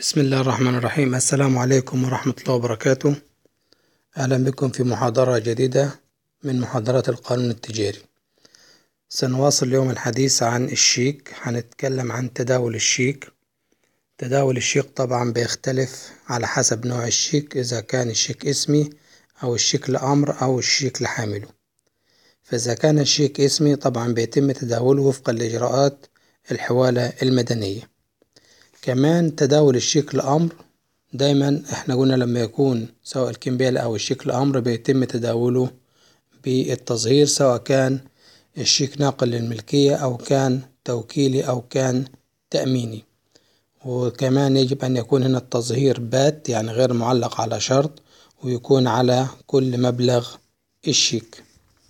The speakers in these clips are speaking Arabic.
بسم الله الرحمن الرحيم. السلام عليكم ورحمة الله وبركاته. أهلا بكم في محاضرة جديدة من محاضرات القانون التجاري. سنواصل اليوم الحديث عن الشيك. هنتكلم عن تداول الشيك. تداول الشيك طبعا بيختلف على حسب نوع الشيك، إذا كان الشيك اسمي أو الشيك لأمر أو الشيك لحامله. فإذا كان الشيك اسمي طبعا بيتم تداوله وفقا لإجراءات الحوالة المدنية. كمان تداول الشيك لأمر دايما احنا قلنا لما يكون سواء الكمبيال او الشيك لأمر بيتم تداوله بالتظهير، سواء كان الشيك ناقل للملكية او كان توكيلي او كان تأميني. وكمان يجب ان يكون هنا التظهير بات، يعني غير معلق على شرط، ويكون على كل مبلغ الشيك.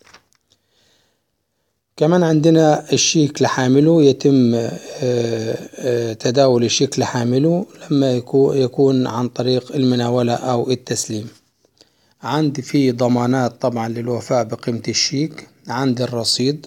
كمان عندنا الشيك لحامله، يتم تداول الشيك لحامله لما يكون عن طريق المناولة أو التسليم. عندي في ضمانات طبعا للوفاء بقيمة الشيك. عندي الرصيد،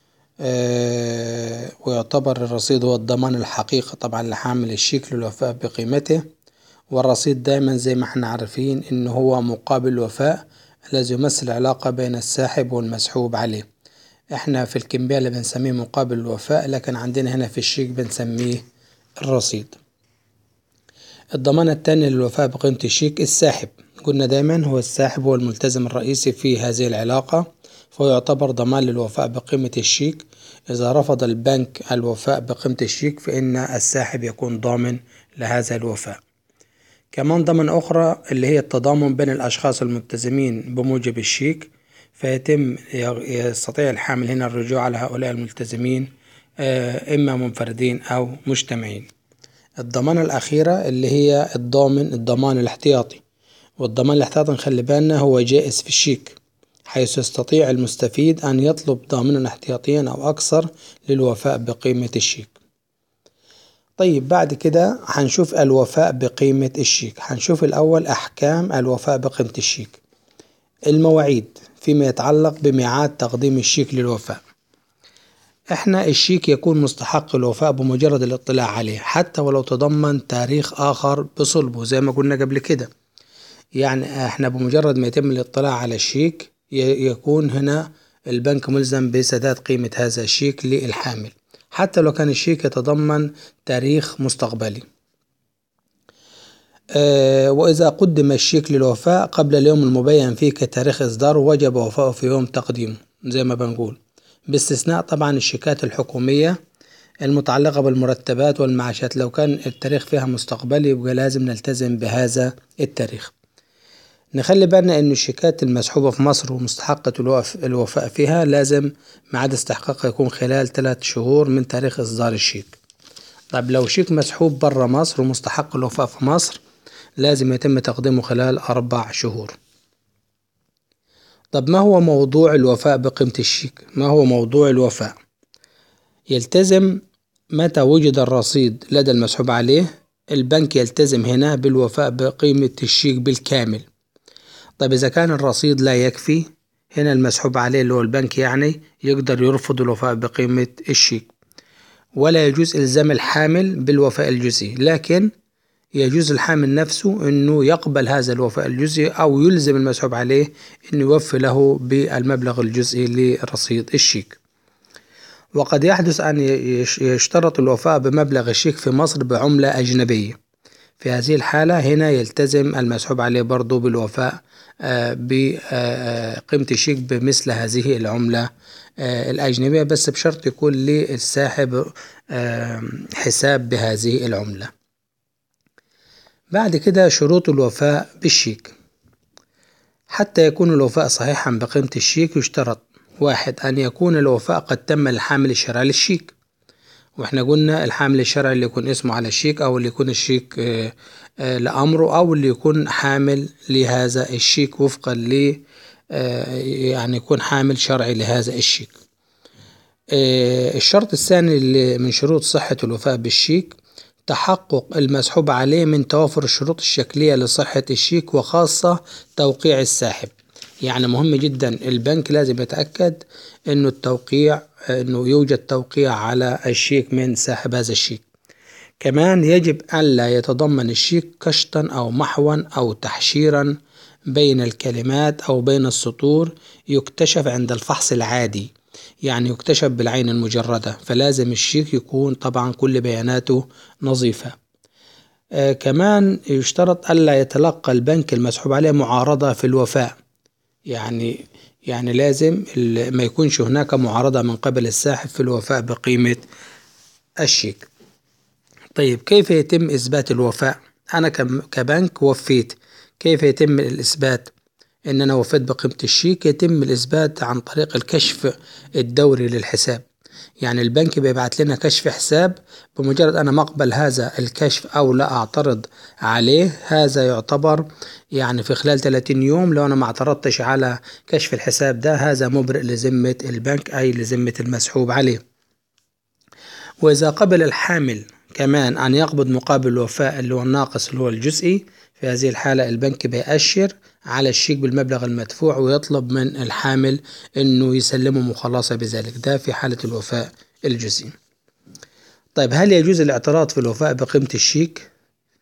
ويعتبر الرصيد هو الضمان الحقيقي طبعا لحامل الشيك للوفاء بقيمته. والرصيد دايما زي ما احنا عارفين انه هو مقابل الوفاء الذي يمثل العلاقة بين الساحب والمسحوب عليه. احنا في الكمبيالة بنسميه مقابل الوفاء، لكن عندنا هنا في الشيك بنسميه الرصيد. الضمانة التانية للوفاء بقيمة الشيك الساحب. قلنا دايما هو الساحب هو الملتزم الرئيسي في هذه العلاقة، فهو يعتبر ضمان للوفاء بقيمة الشيك. إذا رفض البنك الوفاء بقيمة الشيك فإن الساحب يكون ضامن لهذا الوفاء. كمان ضمن أخرى اللي هي التضامن بين الأشخاص الملتزمين بموجب الشيك، يستطيع الحامل هنا الرجوع على هؤلاء الملتزمين إما منفردين أو مجتمعين. الضمانة الأخيرة اللي هي الضمان الاحتياطي. والضمان الاحتياطي نخلي بالنا هو جائز في الشيك، حيث يستطيع المستفيد أن يطلب ضامنا احتياطيا أو أكثر للوفاء بقيمة الشيك. طيب بعد كده هنشوف الوفاء بقيمة الشيك. هنشوف الأول أحكام الوفاء بقيمة الشيك. المواعيد فيما يتعلق بميعاد تقديم الشيك للوفاء. احنا الشيك يكون مستحق الوفاء بمجرد الاطلاع عليه، حتى ولو تضمن تاريخ آخر بصلبه زي ما قلنا قبل كده. يعني احنا بمجرد ما يتم الاطلاع على الشيك يكون هنا البنك ملزم بسداد قيمة هذا الشيك للحامل، حتى لو كان الشيك يتضمن تاريخ مستقبلي. وإذا قدم الشيك للوفاء قبل اليوم المبين فيه كتاريخ إصداره وجب وفاؤه في يوم تقديمه زي ما بنقول، باستثناء طبعا الشيكات الحكومية المتعلقة بالمرتبات والمعاشات. لو كان التاريخ فيها مستقبلي يبقى لازم نلتزم بهذا التاريخ. نخلي بالنا إن الشيكات المسحوبة في مصر ومستحقة الوفاء فيها لازم ميعاد استحقاقها يكون خلال 3 شهور من تاريخ إصدار الشيك. طيب لو شيك مسحوب برا مصر ومستحق الوفاء في مصر لازم يتم تقديمه خلال 4 شهور. طب ما هو موضوع الوفاء بقيمة الشيك؟ ما هو موضوع الوفاء؟ يلتزم متى وجد الرصيد لدى المسحوب عليه البنك يلتزم هنا بالوفاء بقيمة الشيك بالكامل. طيب إذا كان الرصيد لا يكفي، هنا المسحوب عليه اللي هو البنك يعني يقدر يرفض الوفاء بقيمة الشيك. ولا يجوز إلزام الحامل بالوفاء الجزئي، لكن يجوز الحامل نفسه أنه يقبل هذا الوفاء الجزئي أو يلزم المسحوب عليه أنه يوفي له بالمبلغ الجزئي لرصيد الشيك. وقد يحدث أن يشترط الوفاء بمبلغ الشيك في مصر بعملة أجنبية. في هذه الحالة هنا يلتزم المسحوب عليه برضو بالوفاء بقيمة الشيك بمثل هذه العملة الأجنبية، بس بشرط يكون للساحب حساب بهذه العملة. بعد كده شروط الوفاء بالشيك. حتى يكون الوفاء صحيحا بقيمة الشيك يشترط: 1. أن يكون الوفاء قد تم للحامل الشرعي للشيك. واحنا قلنا الحامل الشرعي اللي يكون اسمه على الشيك، أو اللي يكون الشيك لأمره، أو اللي يكون حامل لهذا الشيك وفقا يعني يكون حامل شرعي لهذا الشيك. الشرط الثاني اللي من شروط صحة الوفاء بالشيك تحقق المسحوب عليه من توافر الشروط الشكلية لصحة الشيك، وخاصة توقيع الساحب. يعني مهم جدا البنك لازم يتأكد انه يوجد توقيع على الشيك من ساحب هذا الشيك. كمان يجب ألا يتضمن الشيك قشطا أو محوا أو تحشيرا بين الكلمات أو بين السطور يكتشف عند الفحص العادي، يعني يكتشف بالعين المجردة، فلازم الشيك يكون طبعا كل بياناته نظيفة. كمان يشترط ألا يتلقى البنك المسحوب عليه معارضة في الوفاء، يعني لازم ما يكونش هناك معارضة من قبل الساحب في الوفاء بقيمة الشيك. طيب كيف يتم إثبات الوفاء؟ أنا كبنك وفيت، كيف يتم الإثبات إن أنا وفيت بقيمة الشيك؟ يتم الإثبات عن طريق الكشف الدوري للحساب، يعني البنك بيبعت لنا كشف حساب، بمجرد أنا ما أقبل هذا الكشف أو لا أعترض عليه، هذا يعتبر يعني في خلال 30 يوم لو أنا ما اعترضتش على كشف الحساب ده، هذا مبرئ لذمة البنك أي لذمة المسحوب عليه. وإذا قبل الحامل كمان أن يقبض مقابل الوفاء اللي هو الناقص اللي هو الجزئي، في هذه الحالة البنك بيأشر على الشيك بالمبلغ المدفوع ويطلب من الحامل أنه يسلمه مخلصة بذلك، ده في حالة الوفاء الجزئي. طيب هل يجوز الاعتراض في الوفاء بقيمة الشيك؟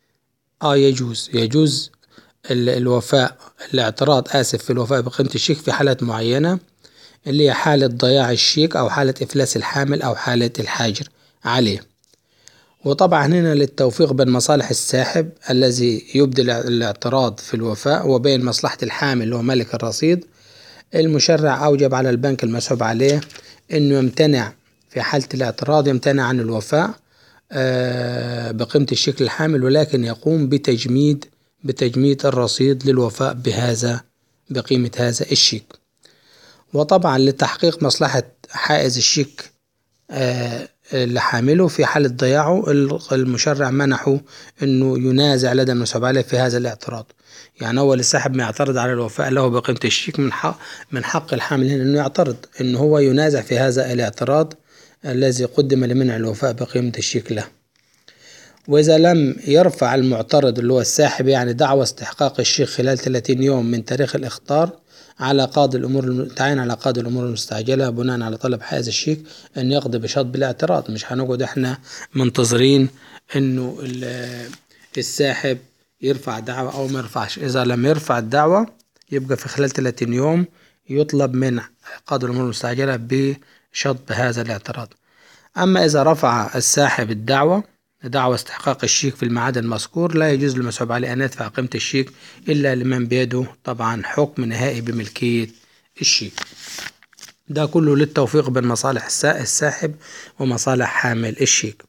يجوز الاعتراض في الوفاء بقيمة الشيك في حالات معينة، اللي هي حالة ضياع الشيك أو حالة إفلاس الحامل أو حالة الحاجر عليه. وطبعا هنا للتوفيق بين مصالح الساحب الذي يبدي الاعتراض في الوفاء وبين مصلحة الحامل اللي هو مالك الرصيد، المشرع أوجب على البنك المسحوب عليه أنه يمتنع في حالة الاعتراض، يمتنع عن الوفاء بقيمة الشيك للحامل، ولكن يقوم بتجميد الرصيد للوفاء بقيمة هذا الشيك. وطبعا لتحقيق مصلحة حائز الشيك لحامله في حالة ضياعه، المشرع منحه أنه ينازع لدى المسحوب عليه في هذا الاعتراض، يعني أول الساحب ما يعترض على الوفاء له بقيمة الشيك، من حق الحامل هنا أنه يعترض، أنه هو ينازع في هذا الاعتراض الذي قدم لمنع الوفاء بقيمة الشيك له. وإذا لم يرفع المعترض اللي هو الساحب يعني دعوى استحقاق الشيك خلال 30 يوم من تاريخ الإخطار، على قاضي الأمور تعين على قاضي الأمور المستعجلة بناء على طلب حائز الشيك أن يقضي بشطب الاعتراض. مش هنقعد احنا منتظرين أنه الساحب يرفع دعوة أو ما يرفعش. إذا لم يرفع الدعوة يبقى في خلال 30 يوم يطلب من قاضي الأمور المستعجلة بشطب هذا الاعتراض. أما إذا رفع الساحب دعوى استحقاق الشيك في الميعاد المذكور، لا يجوز للمسحوب عليه أن يدفع قيمة الشيك إلا لمن بيده طبعا حكم نهائي بملكية الشيك. ده كله للتوفيق بين مصالح الساحب ومصالح حامل الشيك.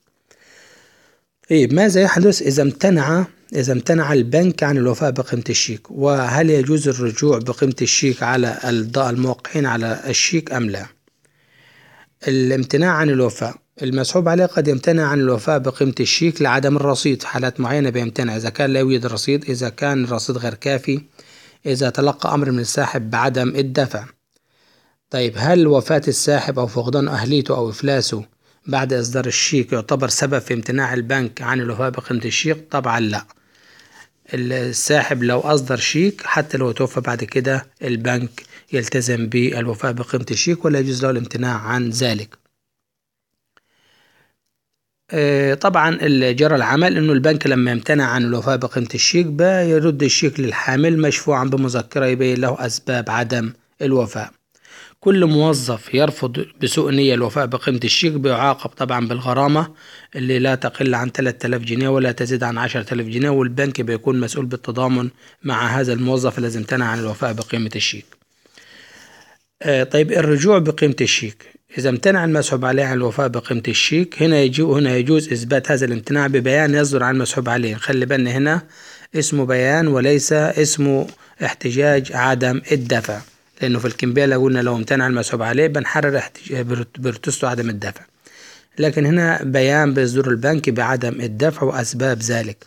ماذا يحدث إذا امتنع البنك عن الوفاء بقيمة الشيك؟ وهل يجوز الرجوع بقيمة الشيك على الموقعين على الشيك أم لا؟ الامتناع عن الوفاء، المسحوب عليه قد يمتنع عن الوفاء بقيمة الشيك لعدم الرصيد، في حالات معينة بيمتنع، إذا كان لا يوجد رصيد، إذا كان الرصيد غير كافي، إذا تلقى أمر من الساحب بعدم الدفع. طيب هل وفاة الساحب أو فقدان أهليته أو إفلاسه بعد إصدار الشيك يعتبر سبب في امتناع البنك عن الوفاء بقيمة الشيك؟ طبعا لا. الساحب لو أصدر شيك حتى لو توفى بعد كده البنك يلتزم بالوفاء بقيمة الشيك ولا يجوز له الامتناع عن ذلك. طبعا جرى العمل انه البنك لما يمتنع عن الوفاء بقيمة الشيك يرد الشيك للحامل مشفوعا بمذكرة يبين له أسباب عدم الوفاء. كل موظف يرفض بسوء نية الوفاء بقيمة الشيك بيعاقب طبعا بالغرامة اللي لا تقل عن 3000 جنيه ولا تزيد عن 10000 جنيه، والبنك بيكون مسؤول بالتضامن مع هذا الموظف الذي امتنع عن الوفاء بقيمة الشيك. طيب الرجوع بقيمة الشيك، إذا امتنع المسحوب عليه عن الوفاء بقيمة الشيك، هنا يجوز إثبات هذا الامتناع ببيان يصدر عن المسحوب عليه. خلي بالنا هنا اسمه بيان وليس اسمه احتجاج عدم الدفع، لأنه في الكمبيالة قلنا لو امتنع المسحوب عليه بنحرر برتسته عدم الدفع، لكن هنا بيان بيصدر البنك بعدم الدفع وأسباب ذلك.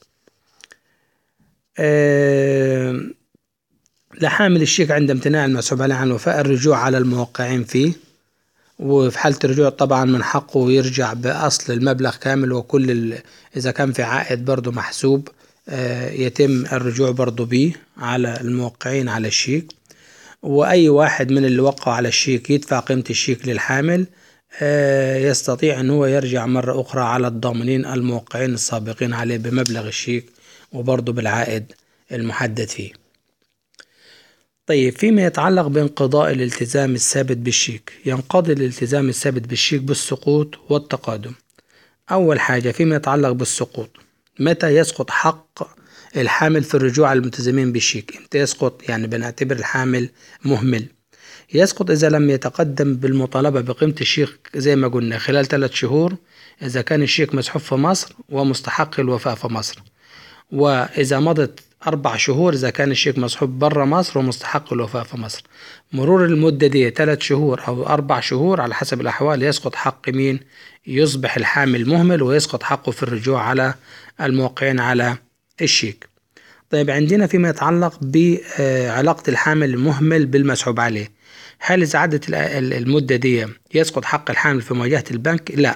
لحامل الشيك عند امتناع المسحوب عليه عن الوفاء الرجوع على الموقعين فيه، وفي حالة الرجوع طبعا من حقه يرجع بأصل المبلغ كامل، وكل إذا كان في عائد برضو محسوب يتم الرجوع برضو به على الموقعين على الشيك. وأي واحد من اللي وقعوا على الشيك يدفع قيمة الشيك للحامل يستطيع ان هو يرجع مرة اخرى على الضامنين الموقعين السابقين عليه بمبلغ الشيك وبرضه بالعائد المحدد فيه. طيب فيما يتعلق بانقضاء الالتزام الثابت بالشيك، ينقضي الالتزام الثابت بالشيك بالسقوط والتقادم. أول حاجة فيما يتعلق بالسقوط، متى يسقط حق الحامل في الرجوع على الملتزمين بالشيك؟ امتى يسقط؟ يعني بنعتبر الحامل مهمل. يسقط إذا لم يتقدم بالمطالبة بقيمة الشيك زي ما قلنا خلال 3 شهور إذا كان الشيك مسحوب في مصر ومستحق الوفاء في مصر، وإذا مضت 4 شهور إذا كان الشيك مسحوب برا مصر ومستحق الوفاء في مصر. مرور المدة دي 3 شهور أو 4 شهور على حسب الأحوال يسقط حق مين؟ يصبح الحامل مهمل ويسقط حقه في الرجوع على الموقعين على الشيك. طيب عندنا فيما يتعلق بعلاقة الحامل المهمل بالمسحوب عليه، هل إذا عدت المدة دي يسقط حق الحامل في مواجهة البنك؟ لا،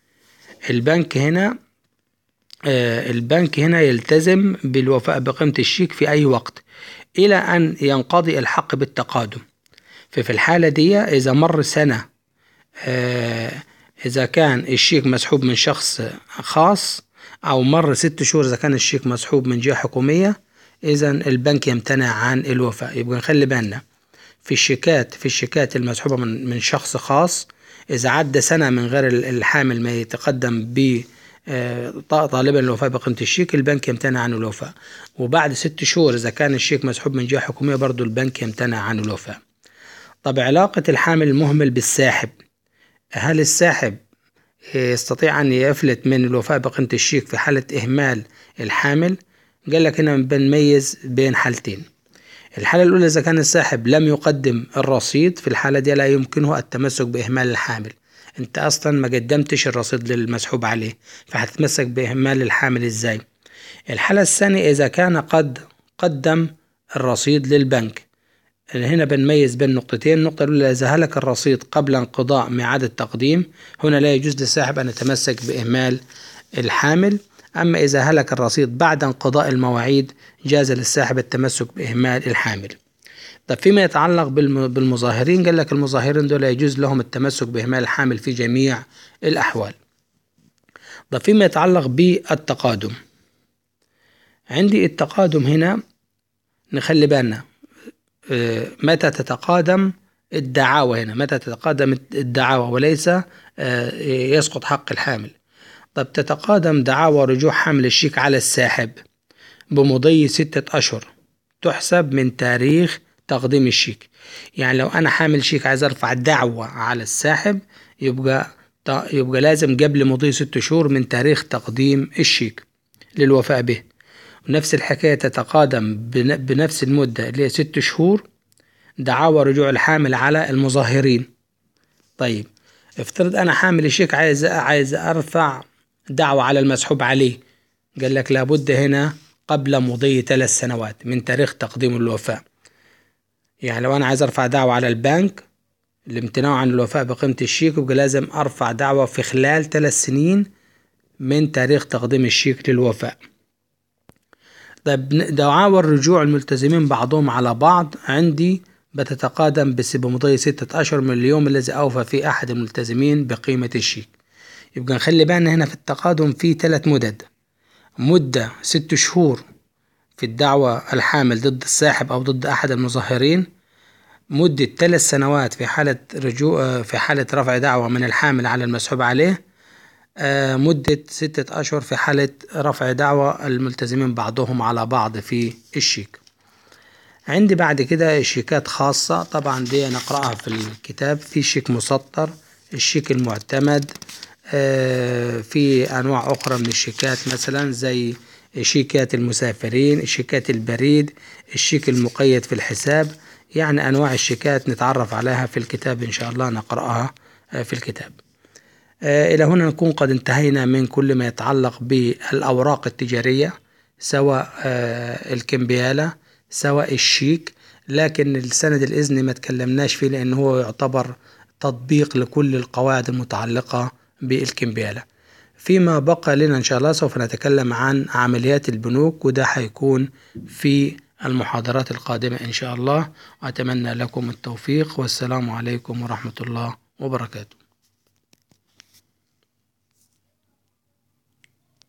البنك هنا يلتزم بالوفاء بقيمة الشيك في أي وقت إلى أن ينقضي الحق بالتقادم. في الحالة دي إذا مر سنة، إذا كان الشيك مسحوب من شخص خاص، أو مر 6 شهور إذا كان الشيك مسحوب من جهة حكومية، إذا البنك يمتنع عن الوفاء. يبقى نخلي بالنا في الشيكات المسحوبة من شخص خاص، إذا عدى سنة من غير الحامل ما يتقدم ب طالبا الوفاء بقيمة الشيك، البنك يمتنع عن الوفاء. وبعد 6 شهور إذا كان الشيك مسحوب من جهة حكومية برضو البنك يمتنع عن الوفاء. طب علاقة الحامل المهمل بالساحب، هل الساحب يستطيع أن يفلت من الوفاء بقيمة الشيك في حالة إهمال الحامل؟ قال لك هنا بنميز بين حالتين. الحالة الأولى إذا كان الساحب لم يقدم الرصيد، في الحالة دي لا يمكنه التمسك بإهمال الحامل، انت اصلا ما قدمتش الرصيد للمسحوب عليه، فهتتمسك باهمال الحامل ازاي؟ الحالة الثانية اذا كان قد قدم الرصيد للبنك، هنا بنميز بين نقطتين. النقطة الأولى إذا هلك الرصيد قبل انقضاء ميعاد التقديم، هنا لا يجوز للساحب أن يتمسك بإهمال الحامل. أما إذا هلك الرصيد بعد انقضاء المواعيد جاز للساحب التمسك بإهمال الحامل. طب فيما يتعلق بالمظاهرين، قال لك المظاهرين دول يجوز لهم التمسك بإهمال الحامل في جميع الأحوال. طب فيما يتعلق بالتقادم، عندي التقادم هنا نخلي بالنا متى تتقادم الدعاوى، هنا متى تتقادم الدعاوى وليس يسقط حق الحامل. طب تتقادم دعاوى رجوع حمل الشيك على الساحب بمضي 6 أشهر تحسب من تاريخ تقديم الشيك. يعني لو أنا حامل شيك عايز أرفع دعوة على الساحب يبقى لازم قبل مضي 6 شهور من تاريخ تقديم الشيك للوفاء به. نفس الحكاية تتقادم بنفس المدة اللي هي 6 شهور دعاوى رجوع الحامل على المظاهرين. طيب افترض أنا حامل الشيك عايز أرفع دعوة على المسحوب عليه، قال لك لابد هنا قبل مضي 3 سنوات من تاريخ تقديم الوفاء. يعني لو أنا عايز أرفع دعوة على البنك الامتناع عن الوفاء بقيمة الشيك، يبقى لازم أرفع دعوة في خلال 3 سنين من تاريخ تقديم الشيك للوفاء. طيب دعاوى الرجوع الملتزمين بعضهم على بعض عندي بتتقادم بمضي 6 أشهر من اليوم الذي أوفى فيه أحد الملتزمين بقيمة الشيك. يبقى نخلي بالنا هنا في التقادم في 3 مدد. مدة 6 شهور في الدعوة الحامل ضد الساحب أو ضد أحد المظاهرين، مدة 3 سنوات في حالة رفع دعوة من الحامل على المسحوب عليه، مدة 6 أشهر في حالة رفع دعوة الملتزمين بعضهم على بعض في الشيك. عندي بعد كده شيكات خاصة، طبعا دي نقرأها في الكتاب. في شيك مسطر، الشيك المعتمد، في أنواع أخرى من الشيكات مثلا زي شيكات المسافرين، شيكات البريد، الشيك المقيد في الحساب. يعني أنواع الشيكات نتعرف عليها في الكتاب إن شاء الله نقرأها في الكتاب. إلى هنا نكون قد انتهينا من كل ما يتعلق بالأوراق التجارية، سواء الكمبيالة سواء الشيك، لكن السند الإذني ما تكلمناش فيه لأنه هو يعتبر تطبيق لكل القواعد المتعلقة بالكمبيالة. فيما بقى لنا إن شاء الله سوف نتكلم عن عمليات البنوك، وده هيكون في المحاضرات القادمة إن شاء الله. وأتمنى لكم التوفيق، والسلام عليكم ورحمة الله وبركاته.